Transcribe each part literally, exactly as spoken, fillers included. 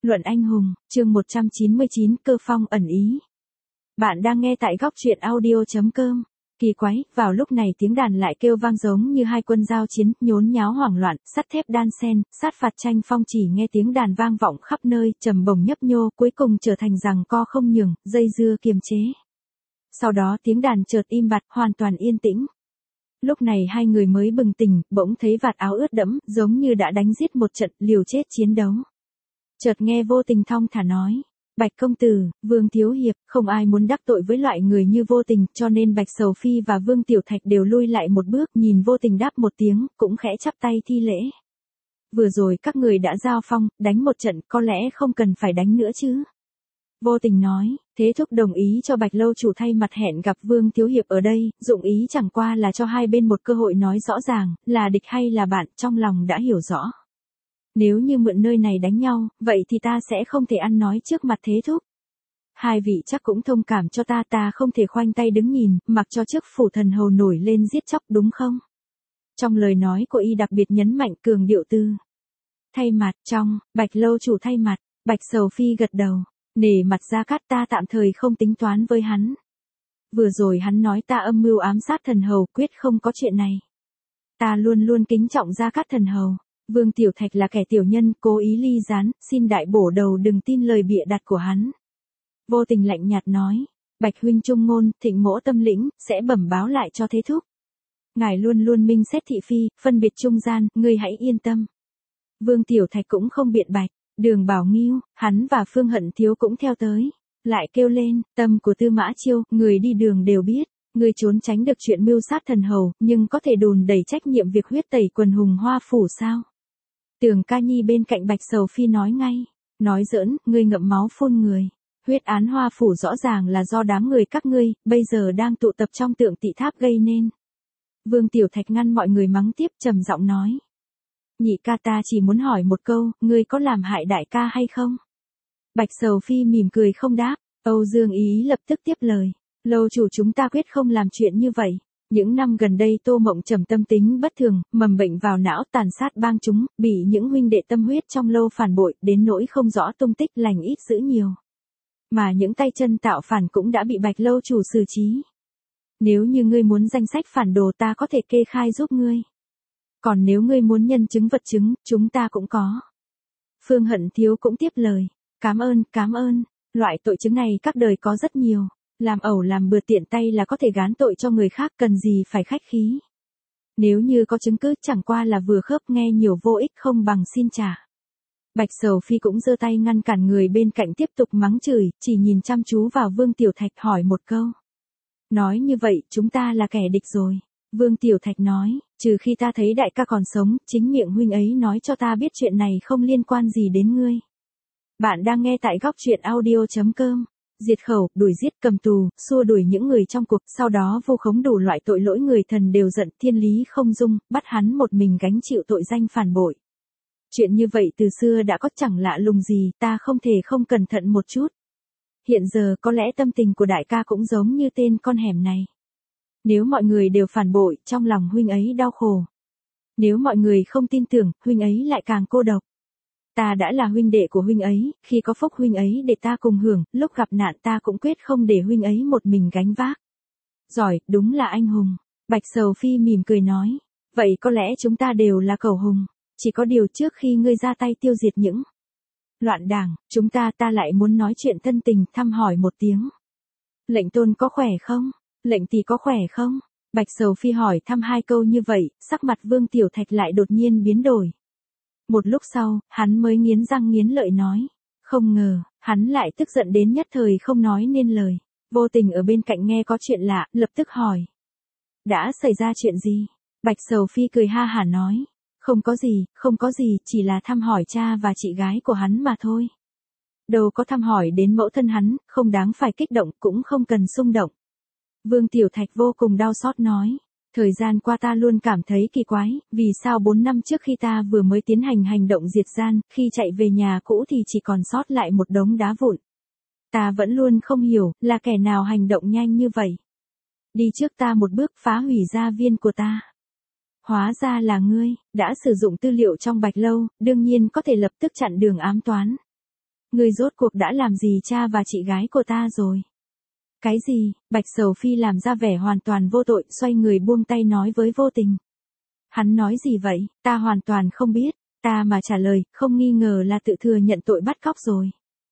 Luận anh hùng, chương một trăm chín mươi chín, Cơ Phong ẩn ý. Bạn đang nghe tại góc truyện audio chấm com. Kỳ quái, vào lúc này tiếng đàn lại kêu vang giống như hai quân giao chiến, nhốn nháo hoảng loạn, sắt thép đan sen, sát phạt tranh phong, chỉ nghe tiếng đàn vang vọng khắp nơi, trầm bổng nhấp nhô, cuối cùng trở thành giằng co không nhường, dây dưa kiềm chế. Sau đó tiếng đàn chợt im bặt, hoàn toàn yên tĩnh. Lúc này hai người mới bừng tỉnh, bỗng thấy vạt áo ướt đẫm, giống như đã đánh giết một trận, liều chết chiến đấu. Chợt nghe Vô Tình thong thả nói, Bạch công tử, Vương Thiếu Hiệp, không ai muốn đắc tội với loại người như Vô Tình, cho nên Bạch Sầu Phi và Vương Tiểu Thạch đều lui lại một bước, nhìn Vô Tình đáp một tiếng, cũng khẽ chắp tay thi lễ. Vừa rồi các người đã giao phong, đánh một trận, có lẽ không cần phải đánh nữa chứ. Vô Tình nói, Thế Thúc đồng ý cho Bạch lâu chủ thay mặt hẹn gặp Vương Thiếu Hiệp ở đây, dụng ý chẳng qua là cho hai bên một cơ hội nói rõ ràng, là địch hay là bạn, trong lòng đã hiểu rõ. Nếu như mượn nơi này đánh nhau, vậy thì ta sẽ không thể ăn nói trước mặt Thế Thúc. Hai vị chắc cũng thông cảm cho ta, ta không thể khoanh tay đứng nhìn, mặc cho trước phủ thần hầu nổi lên giết chóc, đúng không? Trong lời nói của y đặc biệt nhấn mạnh cường điệu tư. Thay mặt, trong, Bạch lâu chủ thay mặt, Bạch Sầu Phi gật đầu, nể mặt Gia Cát, ta tạm thời không tính toán với hắn. Vừa rồi hắn nói ta âm mưu ám sát thần hầu, quyết không có chuyện này. Ta luôn luôn kính trọng Gia Cát thần hầu. Vương Tiểu Thạch là kẻ tiểu nhân, cố ý ly gián, xin đại bổ đầu đừng tin lời bịa đặt của hắn. Vô Tình lạnh nhạt nói, Bạch huynh trung ngôn, Thịnh mỗ tâm lĩnh, sẽ bẩm báo lại cho Thế Thúc. Ngài luôn luôn minh xét thị phi, phân biệt trung gian, ngươi hãy yên tâm. Vương Tiểu Thạch cũng không biện bạch, Đường Bảo Nghiêu, hắn và Phương Hận Thiếu cũng theo tới. Lại kêu lên, tâm của Tư Mã Chiêu, người đi đường đều biết. Người trốn tránh được chuyện mưu sát thần hầu, nhưng có thể đùn đẩy trách nhiệm việc huyết tẩy quần hùng Hoa Phủ sao? Tưởng Ca Nhi bên cạnh Bạch Sầu Phi nói ngay, nói giỡn, ngươi ngậm máu phun người. Huyết án Hoa Phủ rõ ràng là do đám người các ngươi, bây giờ đang tụ tập trong Tượng Tỵ Tháp gây nên. Vương Tiểu Thạch ngăn mọi người mắng tiếp, trầm giọng nói. Nhị ca, ta chỉ muốn hỏi một câu, ngươi có làm hại đại ca hay không? Bạch Sầu Phi mỉm cười không đáp, Âu Dương Ý lập tức tiếp lời. Lâu chủ chúng ta quyết không làm chuyện như vậy. Những năm gần đây Tô Mộng Trầm tâm tính bất thường, mầm bệnh vào não, tàn sát bang chúng, bị những huynh đệ tâm huyết trong lâu phản bội, đến nỗi không rõ tung tích, lành ít dữ nhiều. Mà những tay chân tạo phản cũng đã bị Bạch lâu chủ xử trí. Nếu như ngươi muốn danh sách phản đồ, ta có thể kê khai giúp ngươi. Còn nếu ngươi muốn nhân chứng vật chứng, chúng ta cũng có. Phương Hận Thiếu cũng tiếp lời. Cám ơn, cám ơn. Loại tội chứng này các đời có rất nhiều. Làm ẩu làm bừa tiện tay là có thể gán tội cho người khác, cần gì phải khách khí. Nếu như có chứng cứ, chẳng qua là vừa khớp, nghe nhiều vô ích, không bằng xin trả. Bạch Sầu Phi cũng giơ tay ngăn cản người bên cạnh tiếp tục mắng chửi, chỉ nhìn chăm chú vào Vương Tiểu Thạch hỏi một câu. Nói như vậy, chúng ta là kẻ địch rồi. Vương Tiểu Thạch nói, trừ khi ta thấy đại ca còn sống, chính miệng huynh ấy nói cho ta biết chuyện này không liên quan gì đến ngươi. Bạn đang nghe tại góc truyện audio chấm com. Diệt khẩu, đuổi giết, cầm tù, xua đuổi những người trong cuộc, sau đó vu khống đủ loại tội lỗi, người thần đều giận, thiên lý không dung, bắt hắn một mình gánh chịu tội danh phản bội. Chuyện như vậy từ xưa đã có, chẳng lạ lùng gì, ta không thể không cẩn thận một chút. Hiện giờ có lẽ tâm tình của đại ca cũng giống như tên con hẻm này. Nếu mọi người đều phản bội, trong lòng huynh ấy đau khổ. Nếu mọi người không tin tưởng, huynh ấy lại càng cô độc. Ta đã là huynh đệ của huynh ấy, khi có phúc huynh ấy để ta cùng hưởng, lúc gặp nạn ta cũng quyết không để huynh ấy một mình gánh vác. Giỏi, đúng là anh hùng. Bạch Sầu Phi mỉm cười nói, vậy có lẽ chúng ta đều là cẩu hùng, chỉ có điều trước khi ngươi ra tay tiêu diệt những loạn đảng, chúng ta ta lại muốn nói chuyện thân tình, thăm hỏi một tiếng. Lệnh tôn có khỏe không? Lệnh tỷ có khỏe không? Bạch Sầu Phi hỏi thăm hai câu như vậy, sắc mặt Vương Tiểu Thạch lại đột nhiên biến đổi. Một lúc sau, hắn mới nghiến răng nghiến lợi nói. Không ngờ, hắn lại tức giận đến nhất thời không nói nên lời. Vô Tình ở bên cạnh nghe có chuyện lạ, lập tức hỏi. Đã xảy ra chuyện gì? Bạch Sầu Phi cười ha hả nói. Không có gì, không có gì, chỉ là thăm hỏi cha và chị gái của hắn mà thôi. Đâu có thăm hỏi đến mẫu thân hắn, không đáng phải kích động, cũng không cần xung động. Vương Tiểu Thạch vô cùng đau xót nói. Thời gian qua ta luôn cảm thấy kỳ quái, vì sao bốn năm trước khi ta vừa mới tiến hành hành động diệt gian, khi chạy về nhà cũ thì chỉ còn sót lại một đống đá vụn. Ta vẫn luôn không hiểu, là kẻ nào hành động nhanh như vậy. Đi trước ta một bước phá hủy gia viên của ta. Hóa ra là ngươi, đã sử dụng tư liệu trong Bạch lâu, đương nhiên có thể lập tức chặn đường ám toán. Ngươi rốt cuộc đã làm gì cha và chị gái của ta rồi? Cái gì? Bạch Sầu Phi làm ra vẻ hoàn toàn vô tội, xoay người buông tay nói với Vô Tình. Hắn nói gì vậy? Ta hoàn toàn không biết. Ta mà trả lời, không nghi ngờ là tự thừa nhận tội bắt cóc rồi.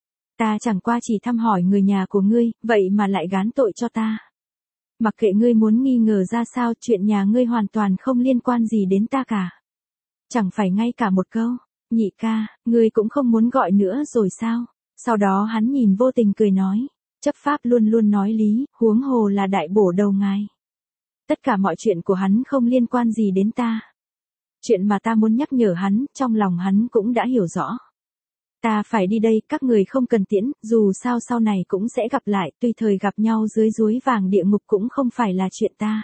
Ta chẳng qua chỉ thăm hỏi người nhà của ngươi, vậy mà lại gán tội cho ta. Mặc kệ ngươi muốn nghi ngờ ra sao, chuyện nhà ngươi hoàn toàn không liên quan gì đến ta cả. Chẳng phải ngay cả một câu, nhị ca, ngươi cũng không muốn gọi nữa rồi sao? Sau đó hắn nhìn Vô Tình cười nói, chấp pháp luôn luôn nói lý, huống hồ là đại bổ đầu ngài. Tất cả mọi chuyện của hắn không liên quan gì đến ta. Chuyện mà ta muốn nhắc nhở hắn, trong lòng hắn cũng đã hiểu rõ. Ta phải đi đây, các người không cần tiễn, dù sao sau này cũng sẽ gặp lại, tuy thời gặp nhau dưới suối vàng địa ngục cũng không phải là chuyện ta.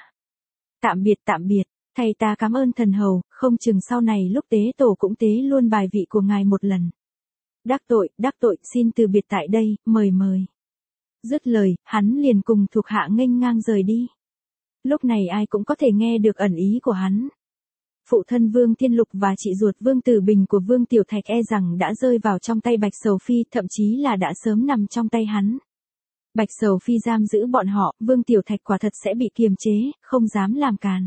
Tạm biệt tạm biệt, thầy ta cảm ơn thần hầu, không chừng sau này lúc tế tổ cũng tế luôn bài vị của ngài một lần. Đắc tội, đắc tội, xin từ biệt tại đây, mời mời. Dứt lời, hắn liền cùng thuộc hạ nghênh ngang rời đi. Lúc này ai cũng có thể nghe được ẩn ý của hắn. Phụ thân Vương Thiên Lục và chị ruột Vương Tử Bình của Vương Tiểu Thạch e rằng đã rơi vào trong tay Bạch Sầu Phi, thậm chí là đã sớm nằm trong tay hắn. Bạch Sầu Phi giam giữ bọn họ, Vương Tiểu Thạch quả thật sẽ bị kiềm chế, không dám làm càn.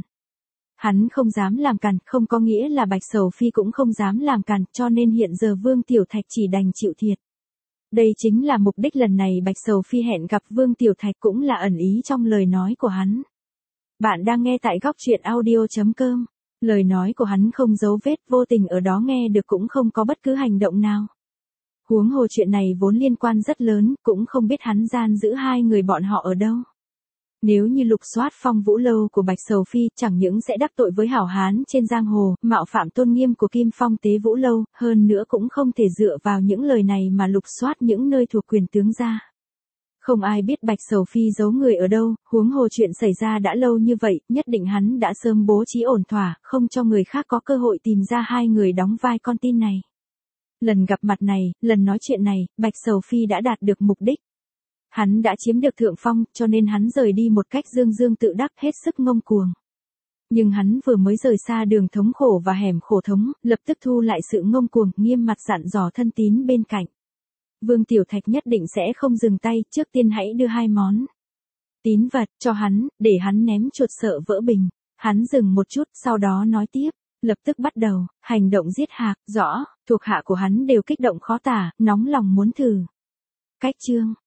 Hắn không dám làm càn, không có nghĩa là Bạch Sầu Phi cũng không dám làm càn, cho nên hiện giờ Vương Tiểu Thạch chỉ đành chịu thiệt. Đây chính là mục đích lần này Bạch Sầu Phi hẹn gặp Vương Tiểu Thạch, cũng là ẩn ý trong lời nói của hắn. Bạn đang nghe tại góc truyện audio chấm com. Lời nói của hắn không giấu vết, Vô Tình ở đó nghe được cũng không có bất cứ hành động nào. Huống hồ chuyện này vốn liên quan rất lớn, cũng không biết hắn gian giữ hai người bọn họ ở đâu. Nếu như lục soát Phong Vũ Lâu của Bạch Sầu Phi, chẳng những sẽ đắc tội với hảo hán trên giang hồ, mạo phạm tôn nghiêm của Kim Phong Tế Vũ Lâu, hơn nữa cũng không thể dựa vào những lời này mà lục soát những nơi thuộc quyền tướng gia. Không ai biết Bạch Sầu Phi giấu người ở đâu, huống hồ chuyện xảy ra đã lâu như vậy, nhất định hắn đã sớm bố trí ổn thỏa, không cho người khác có cơ hội tìm ra hai người đóng vai con tin này. Lần gặp mặt này, lần nói chuyện này, Bạch Sầu Phi đã đạt được mục đích. Hắn đã chiếm được thượng phong, cho nên hắn rời đi một cách dương dương tự đắc, hết sức ngông cuồng. Nhưng hắn vừa mới rời xa đường thống khổ và hẻm khổ thống, lập tức thu lại sự ngông cuồng, nghiêm mặt dặn dò thân tín bên cạnh. Vương Tiểu Thạch nhất định sẽ không dừng tay, trước tiên hãy đưa hai món tín vật cho hắn, để hắn ném chuột sợ vỡ bình. Hắn dừng một chút, sau đó nói tiếp, lập tức bắt đầu, hành động giết hạc, rõ, thuộc hạ của hắn đều kích động khó tả, nóng lòng muốn thử. Cách chương